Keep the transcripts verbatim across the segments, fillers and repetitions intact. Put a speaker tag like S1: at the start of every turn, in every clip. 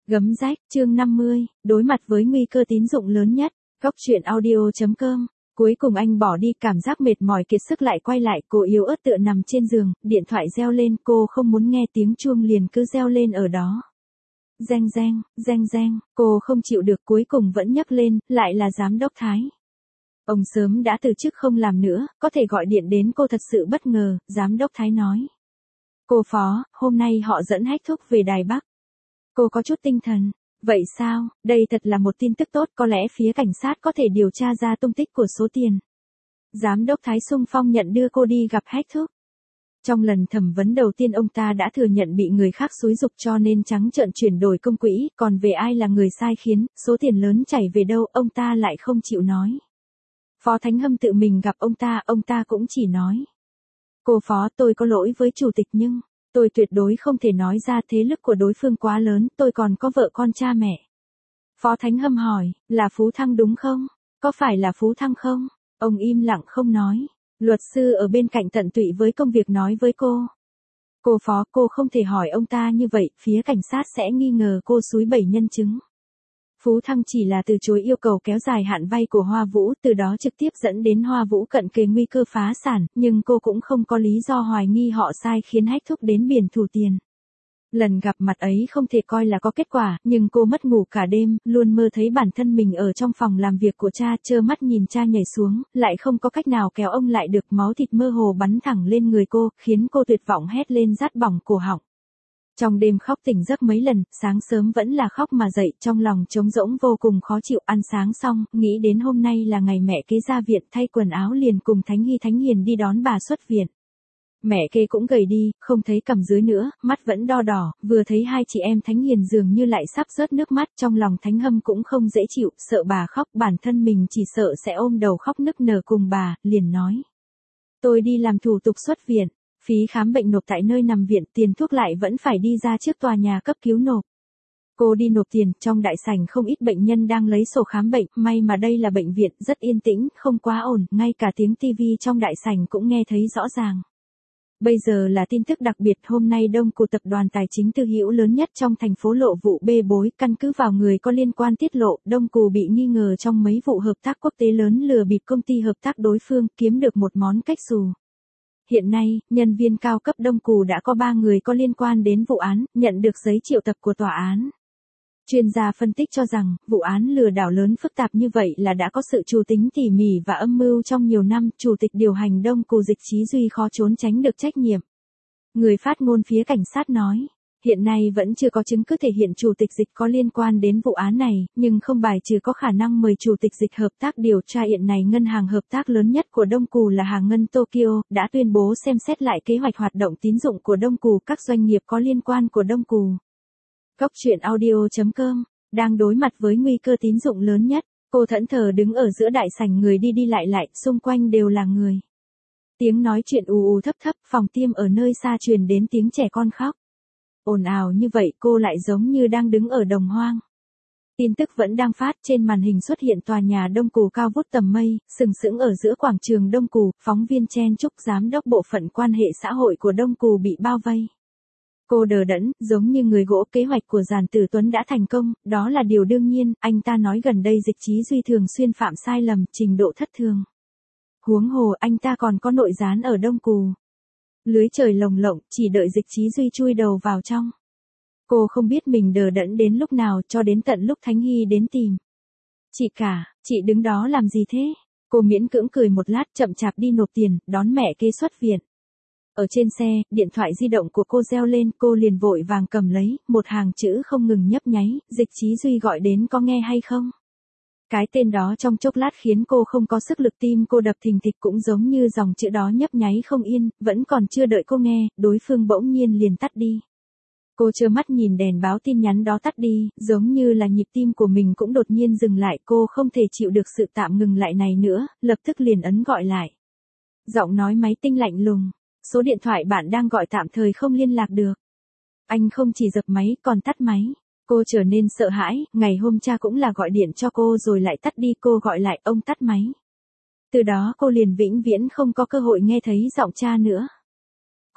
S1: Gấm rách, chương năm mươi, đối mặt với nguy cơ tín dụng lớn nhất. Góc truyện audio chấm com. Cuối cùng anh bỏ đi, cảm giác mệt mỏi kiệt sức lại quay lại, cô yếu ớt tựa nằm trên giường, điện thoại reo lên, cô không muốn nghe tiếng chuông liền cứ reo lên ở đó. Reng reng, reng reng, cô không chịu được cuối cùng vẫn nhấc lên, lại là giám đốc Thái. Ông sớm đã từ chức không làm nữa, có thể gọi điện đến cô thật sự bất ngờ, giám đốc Thái nói. Cô Phó, hôm nay họ dẫn hách thúc về Đài Bắc. Cô có chút tinh thần. Vậy sao, đây thật là một tin tức tốt, có lẽ phía cảnh sát có thể điều tra ra tung tích của số tiền. Giám đốc Thái xung phong nhận đưa cô đi gặp hách thúc. Trong lần thẩm vấn đầu tiên ông ta đã thừa nhận bị người khác xúi giục cho nên trắng trợn chuyển đổi công quỹ, còn về ai là người sai khiến, số tiền lớn chảy về đâu, ông ta lại không chịu nói. Phó Thánh Hâm tự mình gặp ông ta, ông ta cũng chỉ nói. Cô Phó, tôi có lỗi với chủ tịch nhưng... tôi tuyệt đối không thể nói ra, thế lực của đối phương quá lớn, tôi còn có vợ con cha mẹ. Phó Thánh Hâm hỏi, là Phú Thăng đúng không? Có phải là Phú Thăng không? Ông im lặng không nói. Luật sư ở bên cạnh tận tụy với công việc nói với cô. Cô Phó, cô không thể hỏi ông ta như vậy, phía cảnh sát sẽ nghi ngờ cô xúi bẩy nhân chứng. Phú Thăng chỉ là từ chối yêu cầu kéo dài hạn vay của Hoa Vũ, từ đó trực tiếp dẫn đến Hoa Vũ cận kề nguy cơ phá sản, nhưng cô cũng không có lý do hoài nghi họ sai khiến hách thúc đến biển thủ tiền. Lần gặp mặt ấy không thể coi là có kết quả, nhưng cô mất ngủ cả đêm, luôn mơ thấy bản thân mình ở trong phòng làm việc của cha, trơ mắt nhìn cha nhảy xuống, lại không có cách nào kéo ông lại được, máu thịt mơ hồ bắn thẳng lên người cô, khiến cô tuyệt vọng hét lên rát bỏng cổ họng. Trong đêm khóc tỉnh giấc mấy lần, sáng sớm vẫn là khóc mà dậy, trong lòng trống rỗng vô cùng khó chịu, ăn sáng xong, nghĩ đến hôm nay là ngày mẹ kế ra viện, thay quần áo liền cùng Thánh Hy Thánh Hiền đi đón bà xuất viện. Mẹ kế cũng gầy đi, không thấy cằm dưới nữa, mắt vẫn đo đỏ, vừa thấy hai chị em Thánh Hiền dường như lại sắp rớt nước mắt, trong lòng Thánh Hâm cũng không dễ chịu, sợ bà khóc, bản thân mình chỉ sợ sẽ ôm đầu khóc nức nở cùng bà, liền nói. Tôi đi làm thủ tục xuất viện. Phí khám bệnh nộp tại nơi nằm viện, tiền thuốc lại vẫn phải đi ra trước tòa nhà cấp cứu nộp. Cô đi nộp tiền, trong đại sảnh không ít bệnh nhân đang lấy sổ khám bệnh, may mà đây là bệnh viện, rất yên tĩnh, không quá ồn, ngay cả tiếng tivi trong đại sảnh cũng nghe thấy rõ ràng. Bây giờ là tin tức đặc biệt, hôm nay Đông Cù tập đoàn tài chính tư hữu lớn nhất trong thành phố lộ vụ bê bối, căn cứ vào người có liên quan tiết lộ, Đông Cù bị nghi ngờ trong mấy vụ hợp tác quốc tế lớn lừa bịp công ty hợp tác đối phương, kiếm được một món cách xù. Hiện nay, nhân viên cao cấp Đông Cù đã có ba người có liên quan đến vụ án, nhận được giấy triệu tập của tòa án. Chuyên gia phân tích cho rằng, vụ án lừa đảo lớn phức tạp như vậy là đã có sự chủ tính tỉ mỉ và âm mưu trong nhiều năm, chủ tịch điều hành Đông Cù Dịch Chí Duy khó trốn tránh được trách nhiệm. Người phát ngôn phía cảnh sát nói, hiện nay vẫn chưa có chứng cứ thể hiện chủ tịch Dịch có liên quan đến vụ án này, nhưng không bài trừ có khả năng mời chủ tịch Dịch hợp tác điều tra. Hiện nay ngân hàng hợp tác lớn nhất của Đông Cù là Hàng ngân Tokyo, đã tuyên bố xem xét lại kế hoạch hoạt động tín dụng của Đông Cù, các doanh nghiệp có liên quan của Đông Cù. Góc truyện audio chấm com, đang đối mặt với nguy cơ tín dụng lớn nhất, cô thẫn thờ đứng ở giữa đại sảnh, người đi đi lại lại, xung quanh đều là người. Tiếng nói chuyện ù ù thấp thấp, phòng tiêm ở nơi xa truyền đến tiếng trẻ con khóc. Ồn ào như vậy cô lại giống như đang đứng ở đồng hoang. Tin tức vẫn đang phát, trên màn hình xuất hiện tòa nhà Đông Cù cao vút tầm mây, sừng sững ở giữa quảng trường Đông Cù, phóng viên chen chúc, giám đốc bộ phận quan hệ xã hội của Đông Cù bị bao vây. Cô đờ đẫn, giống như người gỗ, kế hoạch của Giản Tử Tuấn đã thành công, đó là điều đương nhiên, anh ta nói gần đây Dịch Chí Duy thường xuyên phạm sai lầm, trình độ thất thường. Huống hồ anh ta còn có nội gián ở Đông Cù. Lưới trời lồng lộng, chỉ đợi Dịch Chí Duy chui đầu vào trong. Cô không biết mình đờ đẫn đến lúc nào, cho đến tận lúc Thánh Hy đến tìm. Chị cả, chị đứng đó làm gì thế? Cô miễn cưỡng cười một lát, chậm chạp đi nộp tiền, đón mẹ kế xuất viện. Ở trên xe, điện thoại di động của cô reo lên, cô liền vội vàng cầm lấy, một hàng chữ không ngừng nhấp nháy, Dịch Chí Duy gọi đến, có nghe hay không? Cái tên đó trong chốc lát khiến cô không có sức lực, tim cô đập thình thịch, cũng giống như dòng chữ đó nhấp nháy không yên, vẫn còn chưa đợi cô nghe, đối phương bỗng nhiên liền tắt đi. Cô trơ mắt nhìn đèn báo tin nhắn đó tắt đi, giống như là nhịp tim của mình cũng đột nhiên dừng lại, cô không thể chịu được sự tạm ngừng lại này nữa, lập tức liền ấn gọi lại. Giọng nói máy tinh lạnh lùng, số điện thoại bạn đang gọi tạm thời không liên lạc được. Anh không chỉ dập máy còn tắt máy. Cô trở nên sợ hãi, ngày hôm cha cũng là gọi điện cho cô rồi lại tắt đi, cô gọi lại, ông tắt máy. Từ đó cô liền vĩnh viễn không có cơ hội nghe thấy giọng cha nữa.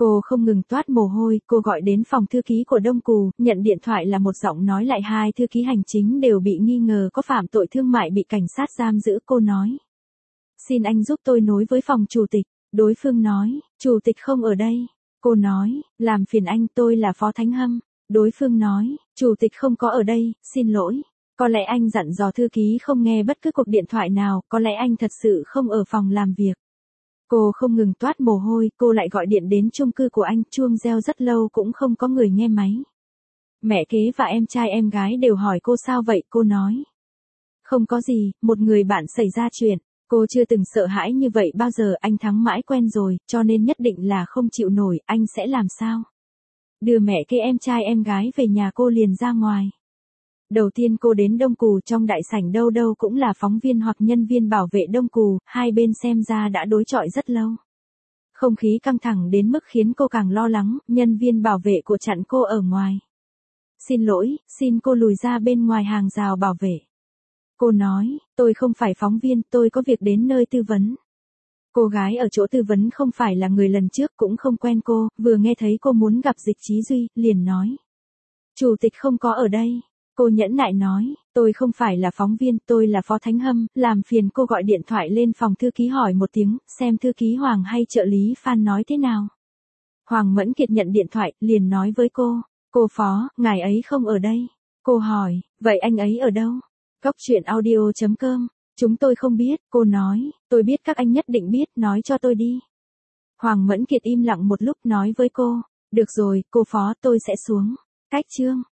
S1: Cô không ngừng toát mồ hôi, cô gọi đến phòng thư ký của Đông Cù, nhận điện thoại là một giọng nói lại hai thư ký hành chính đều bị nghi ngờ có phạm tội thương mại bị cảnh sát giam giữ. Cô nói, xin anh giúp tôi nối với phòng chủ tịch. Đối phương nói, chủ tịch không ở đây. Cô nói, làm phiền anh, tôi là Phó Thánh Hâm. Đối phương nói, chủ tịch không có ở đây, xin lỗi. Có lẽ anh dặn dò thư ký không nghe bất cứ cuộc điện thoại nào, có lẽ anh thật sự không ở phòng làm việc. Cô không ngừng toát mồ hôi, cô lại gọi điện đến chung cư của anh, chuông reo rất lâu cũng không có người nghe máy. Mẹ kế và em trai em gái đều hỏi cô sao vậy, cô nói. Không có gì, một người bạn xảy ra chuyện. Cô chưa từng sợ hãi như vậy bao giờ, anh thắng mãi quen rồi, cho nên nhất định là không chịu nổi, anh sẽ làm sao? Đưa mẹ kế em trai em gái về nhà, cô liền ra ngoài. Đầu tiên cô đến Đông Cù, trong đại sảnh đâu đâu cũng là phóng viên hoặc nhân viên bảo vệ Đông Cù, hai bên xem ra đã đối chọi rất lâu. Không khí căng thẳng đến mức khiến cô càng lo lắng, nhân viên bảo vệ của chặn cô ở ngoài. Xin lỗi, xin cô lùi ra bên ngoài hàng rào bảo vệ. Cô nói, tôi không phải phóng viên, tôi có việc đến nơi tư vấn. Cô gái ở chỗ tư vấn không phải là người lần trước, cũng không quen cô, vừa nghe thấy cô muốn gặp Dịch Chí Duy, liền nói. Chủ tịch không có ở đây. Cô nhẫn nại nói, tôi không phải là phóng viên, tôi là Phó Thánh Hâm, làm phiền cô gọi điện thoại lên phòng thư ký hỏi một tiếng, xem thư ký Hoàng hay trợ lý Phan nói thế nào. Hoàng Mẫn Kiệt nhận điện thoại, liền nói với cô, cô Phó, ngài ấy không ở đây. Cô hỏi, vậy anh ấy ở đâu? Góc truyện audio chấm com, chúng tôi không biết, cô nói, tôi biết các anh nhất định biết, nói cho tôi đi. Hoàng Mẫn Kiệt im lặng một lúc nói với cô, được rồi, cô Phó, tôi sẽ xuống. Cách chương